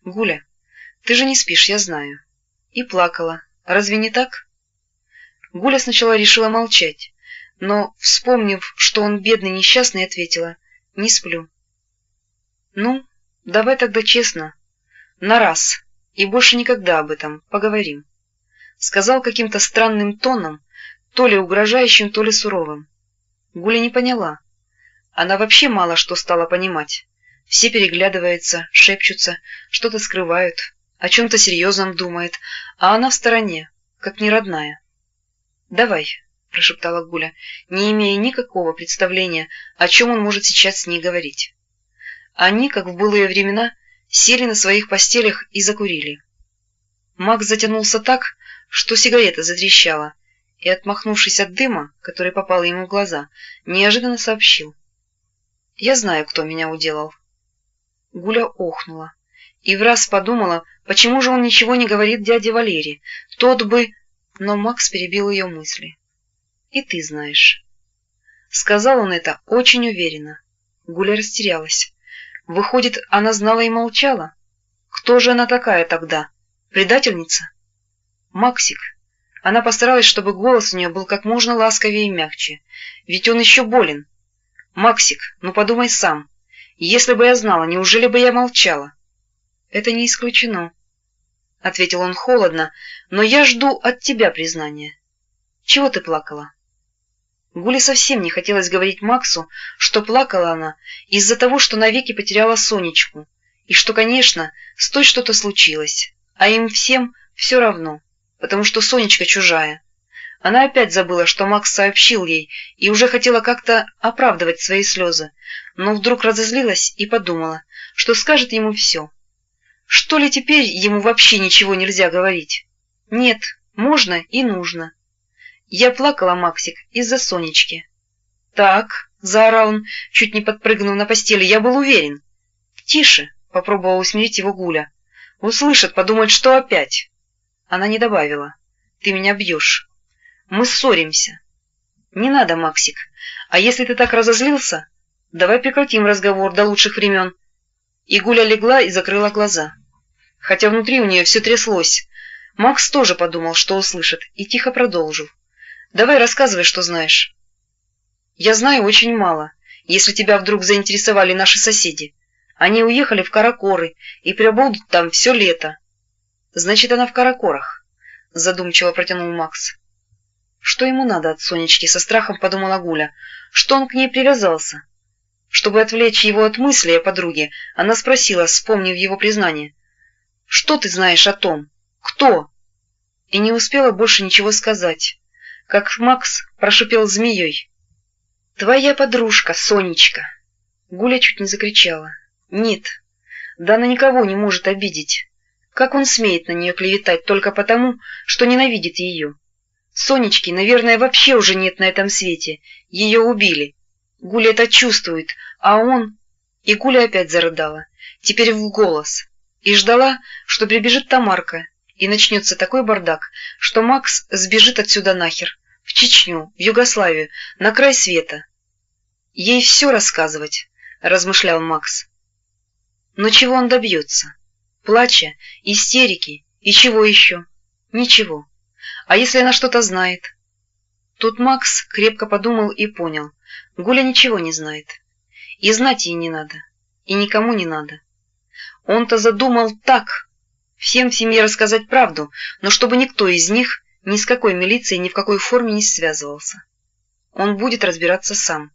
Гуля, ты же не спишь, я знаю. И плакала. Разве не так? Гуля сначала решила молчать, но, вспомнив, что он бедный несчастный, ответила: не сплю. Ну, давай тогда честно, на раз, и больше никогда об этом поговорим, сказал каким-то странным тоном, то ли угрожающим, то ли суровым. Гуля не поняла. Она вообще мало что стала понимать. Все переглядываются, шепчутся, что-то скрывают, о чем-то серьезном думает, а она в стороне, как неродная. «Давай», — прошептала Гуля, не имея никакого представления, о чем он может сейчас с ней говорить. Они, как в былые времена, сели на своих постелях и закурили. Макс затянулся так, что сигарета затрещала, и, отмахнувшись от дыма, который попал ему в глаза, неожиданно сообщил: «Я знаю, кто меня уделал». Гуля охнула и враз подумала, почему же он ничего не говорит дяде Валере, тот бы... Но Макс перебил ее мысли. «И ты знаешь». Сказал он это очень уверенно. Гуля растерялась. Выходит, она знала и молчала? Кто же она такая тогда? Предательница? Максик. Она постаралась, чтобы голос у нее был как можно ласковее и мягче. Ведь он еще болен. Максик, ну подумай сам. Если бы я знала, неужели бы я молчала? Это не исключено, — ответил он холодно, — но я жду от тебя признания. Чего ты плакала? Гуле совсем не хотелось говорить Максу, что плакала она из-за того, что навеки потеряла Сонечку, и что, конечно, с той что-то случилось, а им всем все равно, потому что Сонечка чужая. Она опять забыла, что Макс сообщил ей, и уже хотела как-то оправдывать свои слезы, но вдруг разозлилась и подумала, что скажет ему все. Что ли теперь ему вообще ничего нельзя говорить? Нет, можно и нужно. Я плакала, Максик, из-за Сонечки. Так, — заорал он, чуть не подпрыгнув на постели, — я был уверен. Тише, — попробовала усмирить его Гуля. Услышат, подумают, что опять. Она не добавила: ты меня бьешь. Мы ссоримся. Не надо, Максик. А если ты так разозлился, давай прекратим разговор до лучших времен. И Гуля легла и закрыла глаза. Хотя внутри у нее все тряслось. Макс тоже подумал, что услышит, и тихо продолжил. Давай рассказывай, что знаешь. Я знаю очень мало, если тебя вдруг заинтересовали наши соседи. Они уехали в Каракоры и пробудут там все лето. Значит, она в Каракорах, задумчиво протянул Макс. Что ему надо от Сонечки, со страхом подумала Гуля. Что он к ней привязался? Чтобы отвлечь его от мысли о подруге, она спросила, вспомнив его признание: «Что ты знаешь о том? Кто?» И не успела больше ничего сказать, как Макс прошипел змеей: «Твоя подружка, Сонечка!» Гуля чуть не закричала. «Нет, да она никого не может обидеть. Как он смеет на нее клеветать только потому, что ненавидит ее? Сонечки, наверное, вообще уже нет на этом свете. Ее убили. Гуля это чувствует, а он...» И Гуля опять зарыдала, теперь в голос, и ждала, что прибежит Тамарка, и начнется такой бардак, что Макс сбежит отсюда нахер, в Чечню, в Югославию, на край света. Ей все рассказывать, размышлял Макс. Но чего он добьется? Плача, истерики и чего еще? Ничего. А если она что-то знает? Тут Макс крепко подумал и понял: Гуля ничего не знает. И знать ей не надо, и никому не надо. Он-то задумал так: всем в семье рассказать правду, но чтобы никто из них ни с какой милицией ни в какой форме не связывался. Он будет разбираться сам.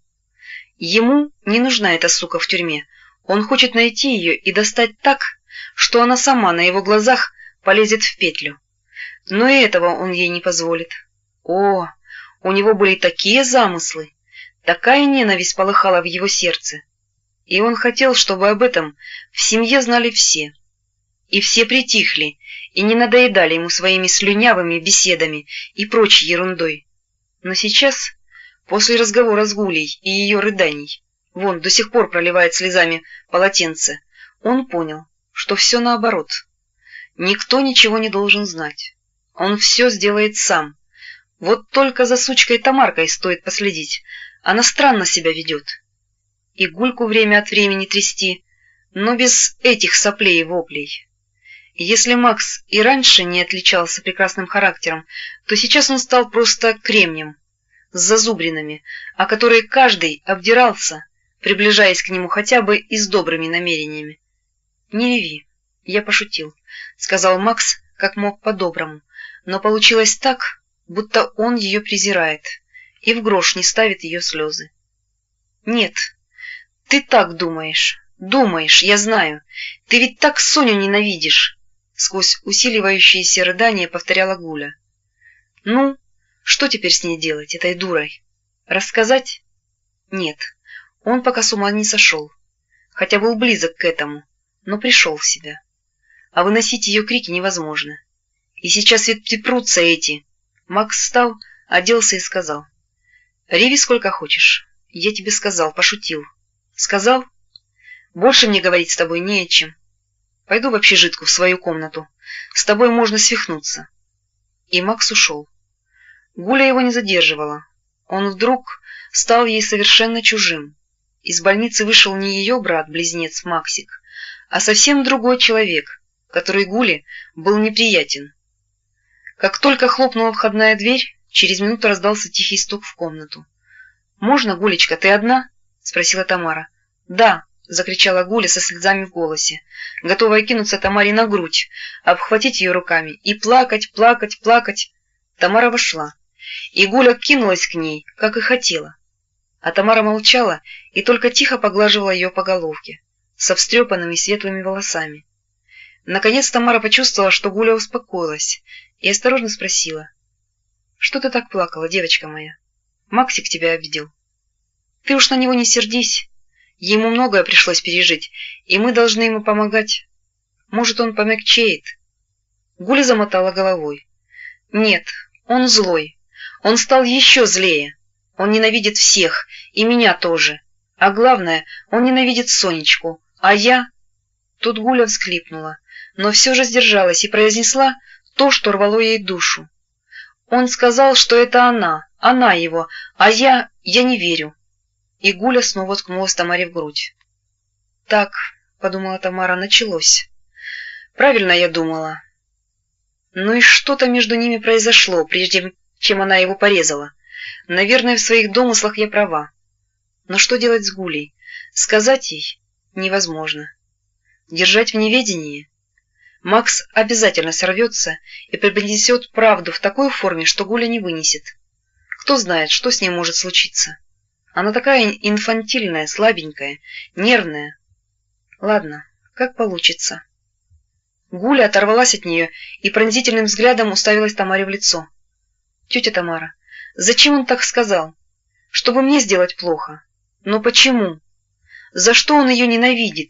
Ему не нужна эта сука в тюрьме. Он хочет найти ее и достать так, что она сама на его глазах полезет в петлю. Но и этого он ей не позволит. О, у него были такие замыслы, такая ненависть полыхала в его сердце. И он хотел, чтобы об этом в семье знали все. И все притихли и не надоедали ему своими слюнявыми беседами и прочей ерундой. Но сейчас, после разговора с Гулей и ее рыданий, вон до сих пор проливает слезами полотенце, он понял, что все наоборот. Никто ничего не должен знать. Он все сделает сам. Вот только за сучкой Тамаркой стоит последить. Она странно себя ведет. И Гульку время от времени трясти, но без этих соплей и воплей. Если Макс и раньше не отличался прекрасным характером, то сейчас он стал просто кремнем, с зазубринами, о которые каждый обдирался, приближаясь к нему хотя бы и с добрыми намерениями. «Не реви, я пошутил», — сказал Макс как мог по-доброму, но получилось так, будто он ее презирает и в грош не ставит ее слезы. «Нет, ты так думаешь, я знаю, ты ведь так Соню ненавидишь», — сквозь усиливающиеся рыдания повторяла Гуля. «Ну, что теперь с ней делать, этой дурой? Рассказать? Нет, он пока с ума не сошел, хотя был близок к этому, но пришел в себя. А выносить ее крики невозможно. И сейчас ведь припрутся эти». Макс встал, оделся и сказал: «Реви сколько хочешь. Я тебе сказал, пошутил». «Сказал? Больше мне говорить с тобой не о чем. Пойду в общежитку, в свою комнату. С тобой можно свихнуться». И Макс ушел. Гуля его не задерживала. Он вдруг стал ей совершенно чужим. Из больницы вышел не ее брат-близнец Максик, а совсем другой человек, который Гуле был неприятен. Как только хлопнула входная дверь, через минуту раздался тихий стук в комнату. «Можно, Гулечка, ты одна?» — спросила Тамара. «Да», — закричала Гуля со слезами в голосе, готовая кинуться Тамаре на грудь, обхватить ее руками и плакать, плакать, плакать. Тамара вошла, и Гуля кинулась к ней, как и хотела. А Тамара молчала и только тихо поглаживала ее по головке, со встрепанными светлыми волосами. Наконец Тамара почувствовала, что Гуля успокоилась, и осторожно спросила: «Что ты так плакала, девочка моя? Максик тебя обидел?» «Ты уж на него не сердись. Ему многое пришлось пережить, и мы должны ему помогать. Может, он помягчеет». Гуля замотала головой. «Нет, он злой. Он стал еще злее. Он ненавидит всех, и меня тоже. А главное, он ненавидит Сонечку. А я...» Тут Гуля всхлипнула, но все же сдержалась и произнесла то, что рвало ей душу. «Он сказал, что это она его, а я не верю». И Гуля снова ткнулась Тамаре в грудь. «Так», — подумала Тамара, — «началось. Правильно я думала». Ну и что-то между ними произошло, прежде чем она его порезала. Наверное, в своих домыслах я права. Но что делать с Гулей? Сказать ей невозможно. Держать в неведении? Макс обязательно сорвется и преподнесет правду в такой форме, что Гуля не вынесет. Кто знает, что с ней может случиться. Она такая инфантильная, слабенькая, нервная. Ладно, как получится. Гуля оторвалась от нее и пронзительным взглядом уставилась Тамаре в лицо. «Тетя Тамара, зачем он так сказал? Чтобы мне сделать плохо. Но почему? За что он ее ненавидит?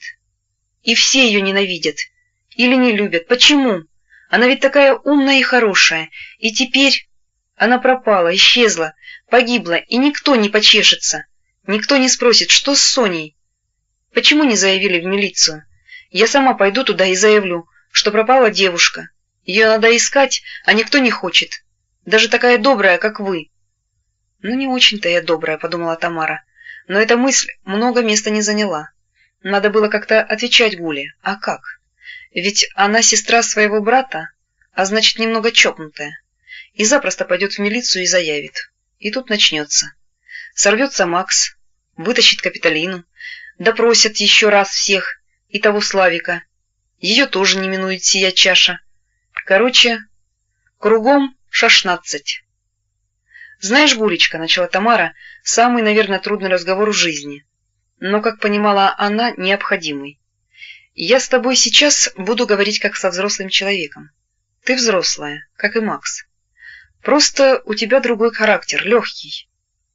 И все ее ненавидят. Или не любят. Почему? Она ведь такая умная и хорошая. И теперь она пропала, исчезла, погибла, и никто не почешется. Никто не спросит, что с Соней. Почему не заявили в милицию? Я сама пойду туда и заявлю, что пропала девушка. Ее надо искать, а никто не хочет. Даже такая добрая, как вы». «Ну, не очень-то я добрая», — подумала Тамара. Но эта мысль много места не заняла. Надо было как-то отвечать Гуле. А как? Ведь она сестра своего брата, а значит, немного чокнутая. И запросто пойдет в милицию и заявит. И тут начнется. Сорвется Макс, вытащит Капитолину, допросят еще раз всех, и того Славика. Ее тоже не минует сия чаша. Короче, кругом 16. «Знаешь, Гулечка, — начала Тамара, — самый, наверное, трудный разговор в жизни, но, как понимала она, необходимый. Я с тобой сейчас буду говорить как со взрослым человеком. Ты взрослая, как и Макс. Просто у тебя другой характер, легкий.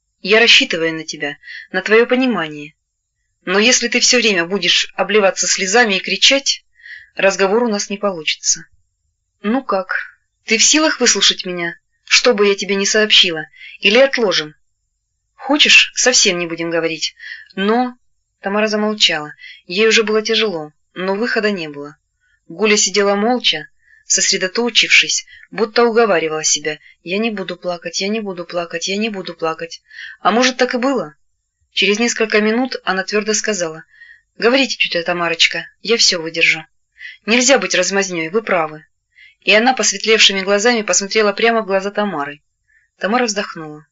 Я рассчитываю на тебя, на твое понимание. Но если ты все время будешь обливаться слезами и кричать, разговор у нас не получится. Ну как, ты в силах выслушать меня, что бы я тебе не сообщила, или отложим? Хочешь, совсем не будем говорить, но...» Тамара замолчала. Ей уже было тяжело, но выхода не было. Гуля сидела молча, сосредоточившись, будто уговаривала себя: «Я не буду плакать, я не буду плакать, я не буду плакать». А может, так и было? Через несколько минут она твердо сказала: «Говорите, тетя Тамарочка, я все выдержу. Нельзя быть размазнёй, вы правы». И она посветлевшими глазами посмотрела прямо в глаза Тамары. Тамара вздохнула.